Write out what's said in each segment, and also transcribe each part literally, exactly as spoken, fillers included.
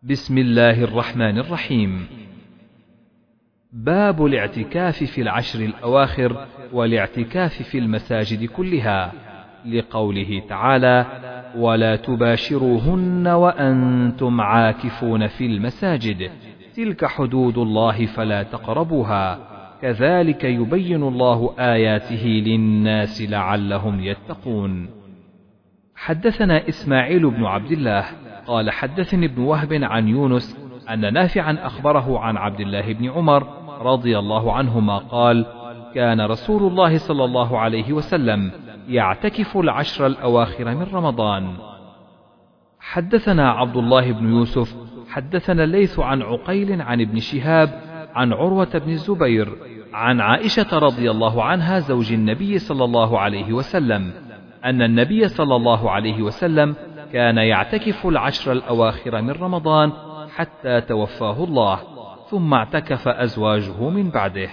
بسم الله الرحمن الرحيم. باب الاعتكاف في العشر الأواخر والاعتكاف في المساجد كلها، لقوله تعالى: ولا تباشروهن وأنتم عاكفون في المساجد تلك حدود الله فلا تقربوها كذلك يبين الله آياته للناس لعلهم يتقون. حدثنا إسماعيل بن عبد الله قال حدثني ابن وهب عن يونس أن نافعا أخبره عن عبد الله بن عمر رضي الله عنهما قال: كان رسول الله صلى الله عليه وسلم يعتكف العشر الأواخر من رمضان. حدثنا عبد الله بن يوسف حدثنا الليث عن عقيل عن ابن شهاب عن عروة بن الزبير عن عائشة رضي الله عنها زوج النبي صلى الله عليه وسلم أن النبي صلى الله عليه وسلم كان يعتكف العشر الأواخر من رمضان حتى توفاه الله، ثم اعتكف أزواجه من بعده.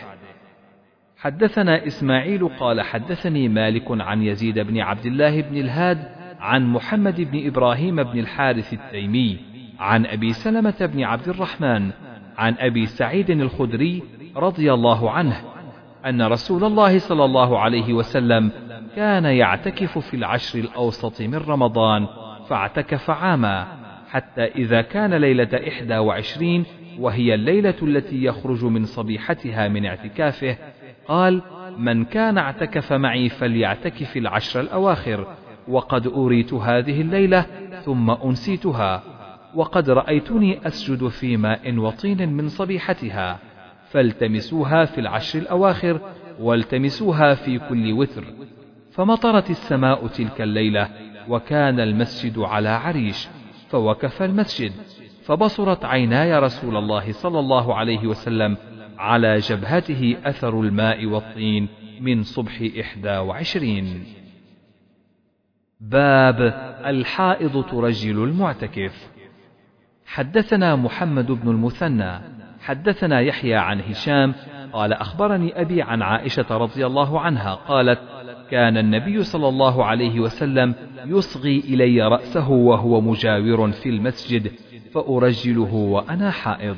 حدثنا إسماعيل قال حدثني مالك عن يزيد بن عبد الله بن الهاد عن محمد بن إبراهيم بن الحارث التيمي عن أبي سلمة بن عبد الرحمن عن أبي سعيد الخدري رضي الله عنه أن رسول الله صلى الله عليه وسلم كان يعتكف في العشر الأوسط من رمضان، فاعتكف عاما حتى إذا كان ليلة إحدى وعشرين وهي الليلة التي يخرج من صبيحتها من اعتكافه قال: من كان اعتكف معي فليعتكف العشر الأواخر، وقد أريت هذه الليلة ثم أنسيتها، وقد رأيتني أسجد في ماء وطين من صبيحتها، فالتمسوها في العشر الأواخر والتمسوها في كل وتر. فمطرت السماء تلك الليلة وكان المسجد على عريش، فوقف المسجد، فبصرت عيناي رسول الله صلى الله عليه وسلم على جبهته أثر الماء والطين من صبح إحدى وعشرين. باب الحائض ترجل المعتكف. حدثنا محمد بن المثنى حدثنا يحيى عن هشام قال أخبرني أبي عن عائشة رضي الله عنها قالت: كان النبي صلى الله عليه وسلم يصغي إلي رأسه وهو مجاور في المسجد فأرجله وأنا حائض.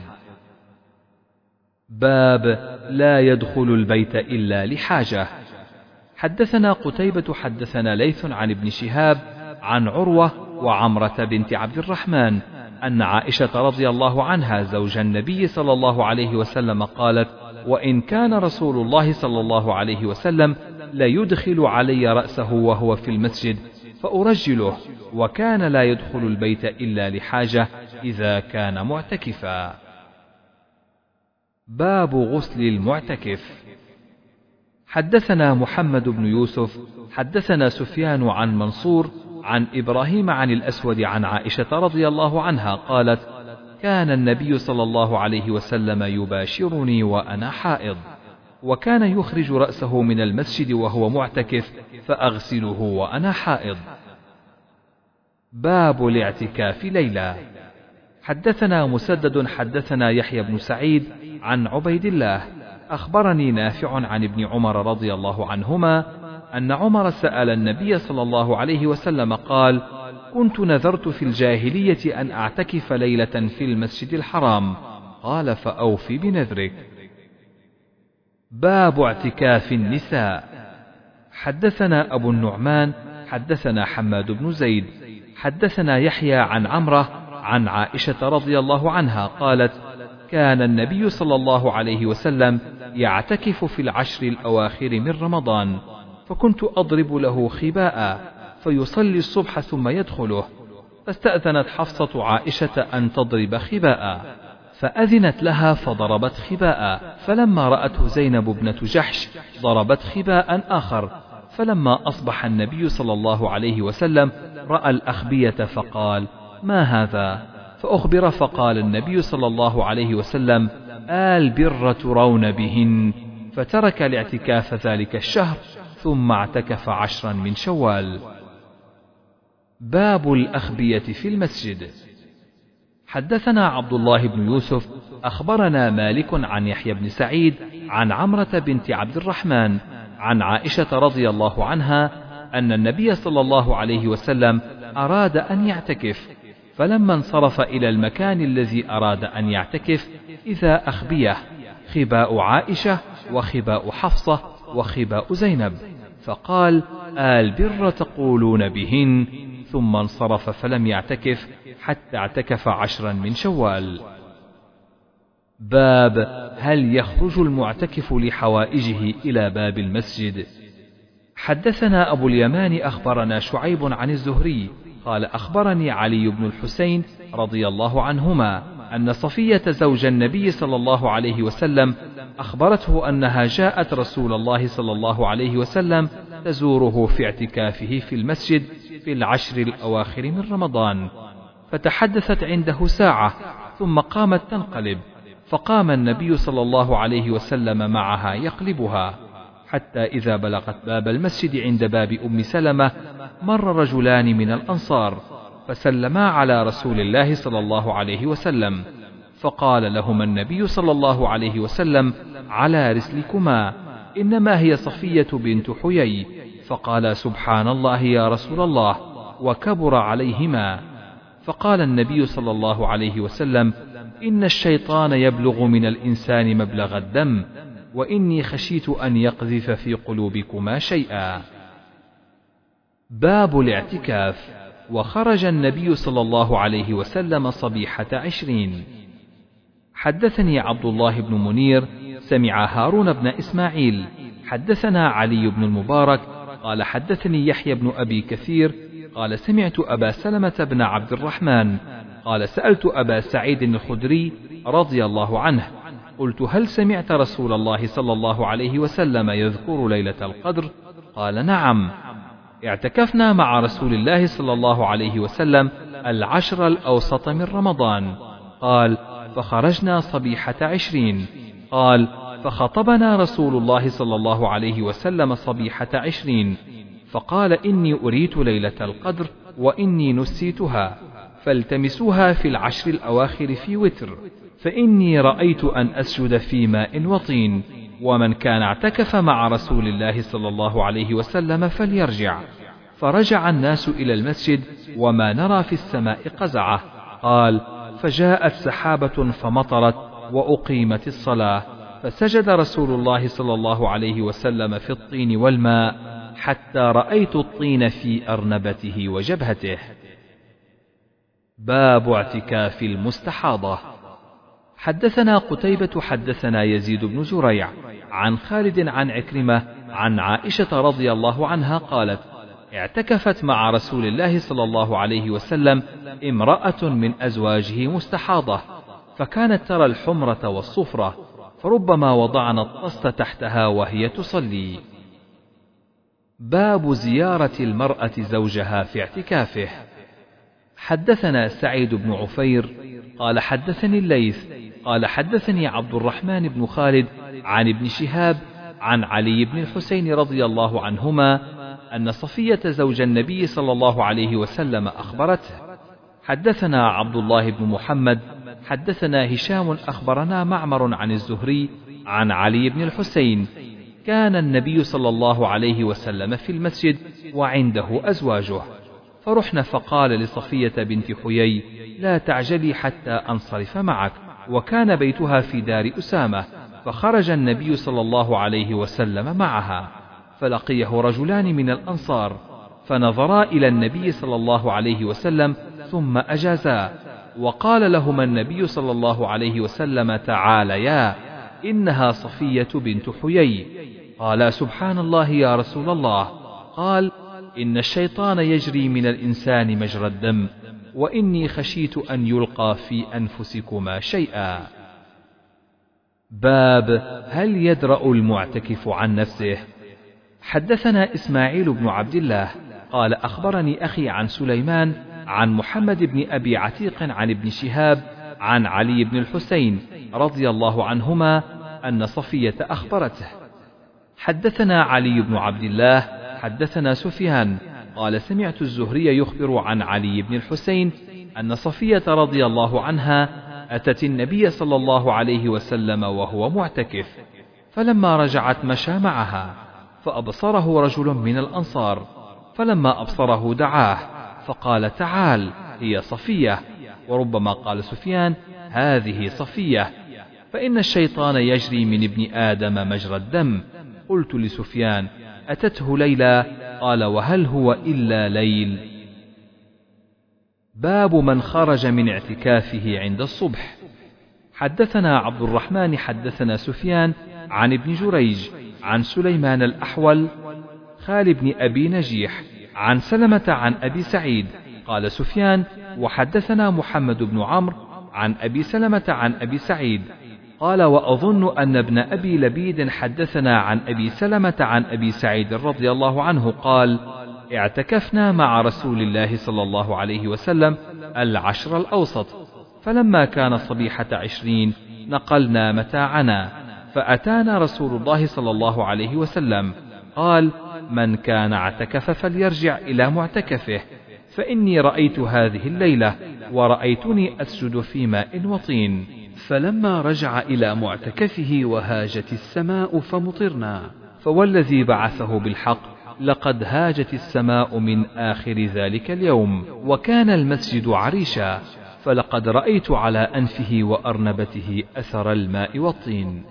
باب لا يدخل البيت إلا لحاجة. حدثنا قتيبة حدثنا ليث عن ابن شهاب عن عروة وعمرة بنت عبد الرحمن أن عائشة رضي الله عنها زوج النبي صلى الله عليه وسلم قالت: وإن كان رسول الله صلى الله عليه وسلم ليدخل علي رأسه وهو في المسجد فأرجله، وكان لا يدخل البيت إلا لحاجة إذا كان معتكفا. باب غسل المعتكف. حدثنا محمد بن يوسف حدثنا سفيان عن منصور عن إبراهيم عن الأسود عن عائشة رضي الله عنها قالت: كان النبي صلى الله عليه وسلم يباشرني وأنا حائض، وكان يخرج رأسه من المسجد وهو معتكف فأغسله وأنا حائض. باب الاعتكاف ليلة. حدثنا مسدد حدثنا يحيى بن سعيد عن عبيد الله أخبرني نافع عن ابن عمر رضي الله عنهما أن عمر سأل النبي صلى الله عليه وسلم قال: كنت نذرت في الجاهلية أن أعتكف ليلة في المسجد الحرام، قال: فأوفي بنذرك. باب اعتكاف النساء. حدثنا أبو النعمان حدثنا حماد بن زيد حدثنا يحيى عن عمرة عن عائشة رضي الله عنها قالت: كان النبي صلى الله عليه وسلم يعتكف في العشر الأواخر من رمضان، فكنت أضرب له خباء فيصلي الصبح ثم يدخله، فاستأذنت حفصة عائشة أن تضرب خباء، فأذنت لها فضربت خباء، فلما رأته زينب ابنة جحش ضربت خباء آخر، فلما أصبح النبي صلى الله عليه وسلم رأى الأخبية فقال: ما هذا؟ فأخبر فقال النبي صلى الله عليه وسلم: آل بر ترون بهن، فترك الاعتكاف ذلك الشهر ثم اعتكف عشرا من شوال. باب الأخبية في المسجد. حدثنا عبد الله بن يوسف أخبرنا مالك عن يحيى بن سعيد عن عمرة بنت عبد الرحمن عن عائشة رضي الله عنها أن النبي صلى الله عليه وسلم أراد أن يعتكف، فلما انصرف إلى المكان الذي أراد أن يعتكف إذا أخبية خباء عائشة وخباء حفصة وخباء زينب، فقال: البر تقولون بهن، ثم انصرف فلم يعتكف حتى اعتكف عشرا من شوال. باب هل يخرج المعتكف لحوائجه إلى باب المسجد؟ حدثنا أبو اليمان أخبرنا شعيب عن الزهري قال أخبرني علي بن الحسين رضي الله عنهما أن صفية زوج النبي صلى الله عليه وسلم أخبرته أنها جاءت رسول الله صلى الله عليه وسلم تزوره في اعتكافه في المسجد في العشر الأواخر من رمضان، فتحدثت عنده ساعة ثم قامت تنقلب، فقام النبي صلى الله عليه وسلم معها يقلبها، حتى إذا بلغت باب المسجد عند باب أم سلمة مر رجلان من الأنصار فسلما على رسول الله صلى الله عليه وسلم، فقال لهما النبي صلى الله عليه وسلم: على رسلكما، إنما هي صفية بنت حيي. فقال: سبحان الله يا رسول الله، وكبر عليهما. فقال النبي صلى الله عليه وسلم: إن الشيطان يبلغ من الإنسان مبلغ الدم، وإني خشيت أن يقذف في قلوبكما شيئا. باب الاعتكاف. وخرج النبي صلى الله عليه وسلم صبيحة عشرين. حدثني عبد الله بن منير سمع هارون بن إسماعيل حدثنا علي بن المبارك قال حدثني يحيى بن أبي كثير قال سمعت أبا سلمة بن عبد الرحمن قال سألت أبا سعيد الخدري رضي الله عنه قلت: هل سمعت رسول الله صلى الله عليه وسلم يذكر ليلة القدر؟ قال: نعم، اعتكفنا مع رسول الله صلى الله عليه وسلم العشر الأوسط من رمضان. قال: فخرجنا صبيحة عشرين. قال: فخطبنا رسول الله صلى الله عليه وسلم صبيحة عشرين، فقال: إني أريت ليلة القدر وإني نسيتها، فالتمسوها في العشر الأواخر في وتر، فإني رأيت أن أسجد في ماء وطين، ومن كان اعتكف مع رسول الله صلى الله عليه وسلم فليرجع. فرجع الناس إلى المسجد وما نرى في السماء قزعة. قال: فجاءت سحابة فمطرت وأقيمت الصلاة، فسجد رسول الله صلى الله عليه وسلم في الطين والماء حتى رأيت الطين في أرنبته وجبهته. باب اعتكاف المستحاضة. حدثنا قتيبة حدثنا يزيد بن زريع عن خالد عن عكرمة عن عائشة رضي الله عنها قالت: اعتكفت مع رسول الله صلى الله عليه وسلم امرأة من أزواجه مستحاضة، فكانت ترى الحمرة والصفرة، فربما وضعنا الطست تحتها وهي تصلي. باب زيارة المرأة زوجها في اعتكافه. حدثنا سعيد بن عفير قال حدثني الليث قال حدثني عبد الرحمن بن خالد عن ابن شهاب عن علي بن الحسين رضي الله عنهما أن صفية زوج النبي صلى الله عليه وسلم أخبرته. حدثنا عبد الله بن محمد حدثنا هشام أخبرنا معمر عن الزهري عن علي بن الحسين: كان النبي صلى الله عليه وسلم في المسجد وعنده أزواجه، فرحنا فقال لصفية بنت حيي: لا تعجلي حتى أنصرف معك، وكان بيتها في دار أسامة، فخرج النبي صلى الله عليه وسلم معها، فلقيه رجلان من الأنصار، فنظرا إلى النبي صلى الله عليه وسلم ثم أجازا، وقال لهما النبي صلى الله عليه وسلم: تعاليا، إنها صفية بنت حيي. قال: سبحان الله يا رسول الله. قال: إن الشيطان يجري من الإنسان مجرى الدم، وإني خشيت أن يلقى في أنفسكما شيئا. باب هل يدرأ المعتكف عن نفسه؟ حدثنا إسماعيل بن عبد الله قال أخبرني أخي عن سليمان عن محمد بن أبي عتيق عن ابن شهاب عن علي بن الحسين رضي الله عنهما أن صفية أخبرته. حدثنا علي بن عبد الله حدثنا سفيان قال سمعت الزهري يخبر عن علي بن الحسين أن صفية رضي الله عنها أتت النبي صلى الله عليه وسلم وهو معتكف، فلما رجعت مشى معها، فأبصره رجل من الأنصار، فلما أبصره دعاه فقال: تعال، هي صفية. وربما قال سفيان هذه صفية، فإن الشيطان يجري من ابن آدم مجرى الدم. قلت لسفيان أتته ليلى؟ قال وهل هو إلا ليل. باب من خرج من اعتكافه عند الصبح. حدثنا عبد الرحمن حدثنا سفيان عن ابن جريج عن سليمان الأحول خال بن أبي نجيح عن سلمة عن أبي سعيد قال سفيان وحدثنا محمد بن عمرو عن أبي سلمة عن أبي سعيد قال وأظن أن ابن أبي لبيد حدثنا عن أبي سلمة عن أبي سعيد رضي الله عنه قال اعتكفنا مع رسول الله صلى الله عليه وسلم العشر الأوسط، فلما كان صبيحة عشرين نقلنا متاعنا، فأتانا رسول الله صلى الله عليه وسلم قال من كان اعتكف فليرجع إلى معتكفه، فإني رأيت هذه الليلة ورأيتني أسجد في ماء وطين. فلما رجع إلى معتكفه وهاجت السماء فمطرنا، فوالذي بعثه بالحق لقد هاجت السماء من آخر ذلك اليوم، وكان المسجد عريشا، فلقد رأيت على أنفه وأرنبته أثر الماء والطين.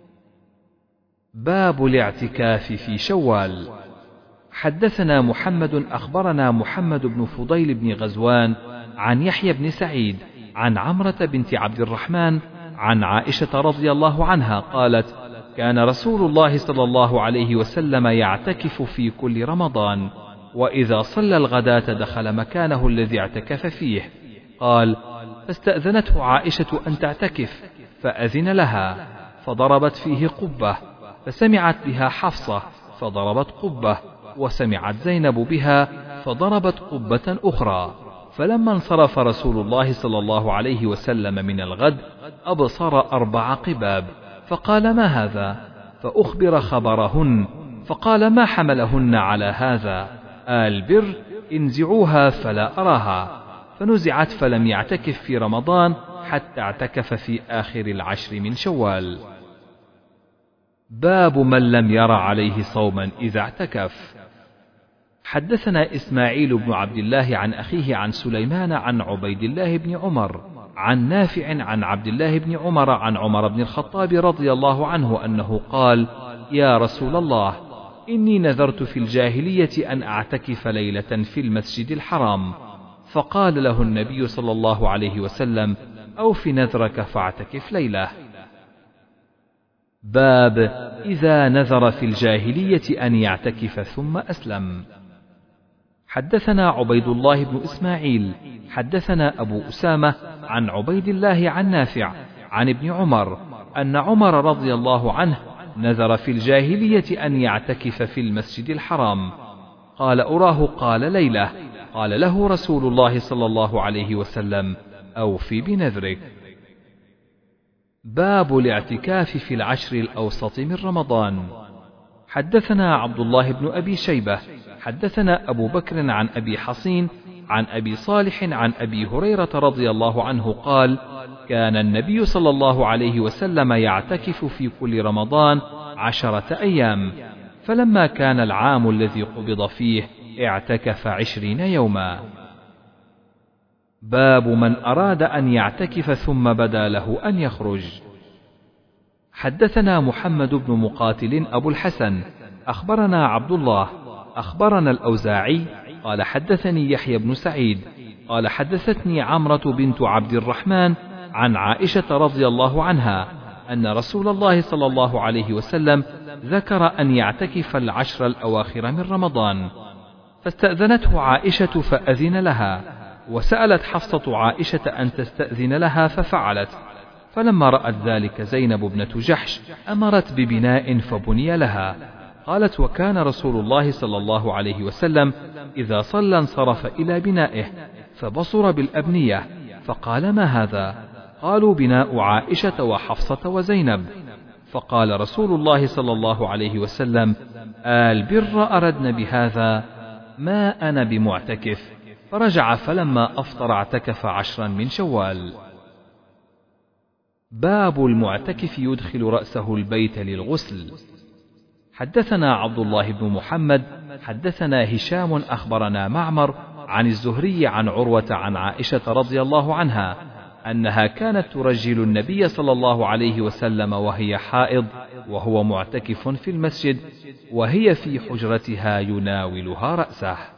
باب الاعتكاف في شوال. حدثنا محمد أخبرنا محمد بن فضيل بن غزوان عن يحيى بن سعيد عن عمرة بنت عبد الرحمن عن عائشة رضي الله عنها قالت كان رسول الله صلى الله عليه وسلم يعتكف في كل رمضان، وإذا صلى الغداة دخل مكانه الذي اعتكف فيه. قال فاستأذنته عائشة أن تعتكف فأذن لها، فضربت فيه قبة، فسمعت بها حفصة فضربت قبة، وسمعت زينب بها فضربت قبة أخرى. فلما انصرف رسول الله صلى الله عليه وسلم من الغد أبصر أربع قباب، فقال ما هذا؟ فأخبر خبرهن، فقال ما حملهن على هذا؟ آل بر انزعوها فلا أراها. فنزعت فلم يعتكف في رمضان حتى اعتكف في آخر العشر من شوال. باب من لم ير عليه صوما إذا اعتكف. حدثنا إسماعيل بن عبد الله عن أخيه عن سليمان عن عبيد الله بن عمر عن نافع عن عبد الله بن عمر عن عمر بن الخطاب رضي الله عنه أنه قال يا رسول الله إني نذرت في الجاهلية أن أعتكف ليلة في المسجد الحرام، فقال له النبي صلى الله عليه وسلم أوف نذرك فاعتكف ليلة. باب إذا نذر في الجاهلية أن يعتكف ثم أسلم. حدثنا عبيد الله بن إسماعيل حدثنا أبو أسامة عن عبيد الله عن نافع عن ابن عمر أن عمر رضي الله عنه نذر في الجاهلية أن يعتكف في المسجد الحرام. قال أراه قال ليلة. قال له رسول الله صلى الله عليه وسلم أوفي بنذرك. باب الاعتكاف في العشر الأوسط من رمضان. حدثنا عبد الله بن أبي شيبة حدثنا أبو بكر عن أبي حصين عن أبي صالح عن أبي هريرة رضي الله عنه قال كان النبي صلى الله عليه وسلم يعتكف في كل رمضان عشرة أيام، فلما كان العام الذي قبض فيه اعتكف عشرين يوما. باب من أراد أن يعتكف ثم بدا له أن يخرج. حدثنا محمد بن مقاتل أبو الحسن أخبرنا عبد الله أخبرنا الأوزاعي قال حدثني يحيى بن سعيد قال حدثتني عمرة بنت عبد الرحمن عن عائشة رضي الله عنها أن رسول الله صلى الله عليه وسلم ذكر أن يعتكف العشر الأواخر من رمضان، فاستأذنته عائشة فأذن لها، وسألت حفصة عائشة أن تستأذن لها ففعلت. فلما رأت ذلك زينب ابنة جحش أمرت ببناء فبني لها. قالت وكان رسول الله صلى الله عليه وسلم إذا صلى انصرف إلى بنائه فبصر بالأبنية، فقال ما هذا؟ قالوا بناء عائشة وحفصة وزينب. فقال رسول الله صلى الله عليه وسلم آل بر أردن بهذا ما أنا بمعتكف. فرجع فلما أفطر اعتكف عشرا من شوال. باب المعتكف يدخل رأسه البيت للغسل. حدثنا عبد الله بن محمد حدثنا هشام أخبرنا معمر عن الزهري عن عروة عن عائشة رضي الله عنها أنها كانت ترجل النبي صلى الله عليه وسلم وهي حائض وهو معتكف في المسجد، وهي في حجرتها يناولها رأسه.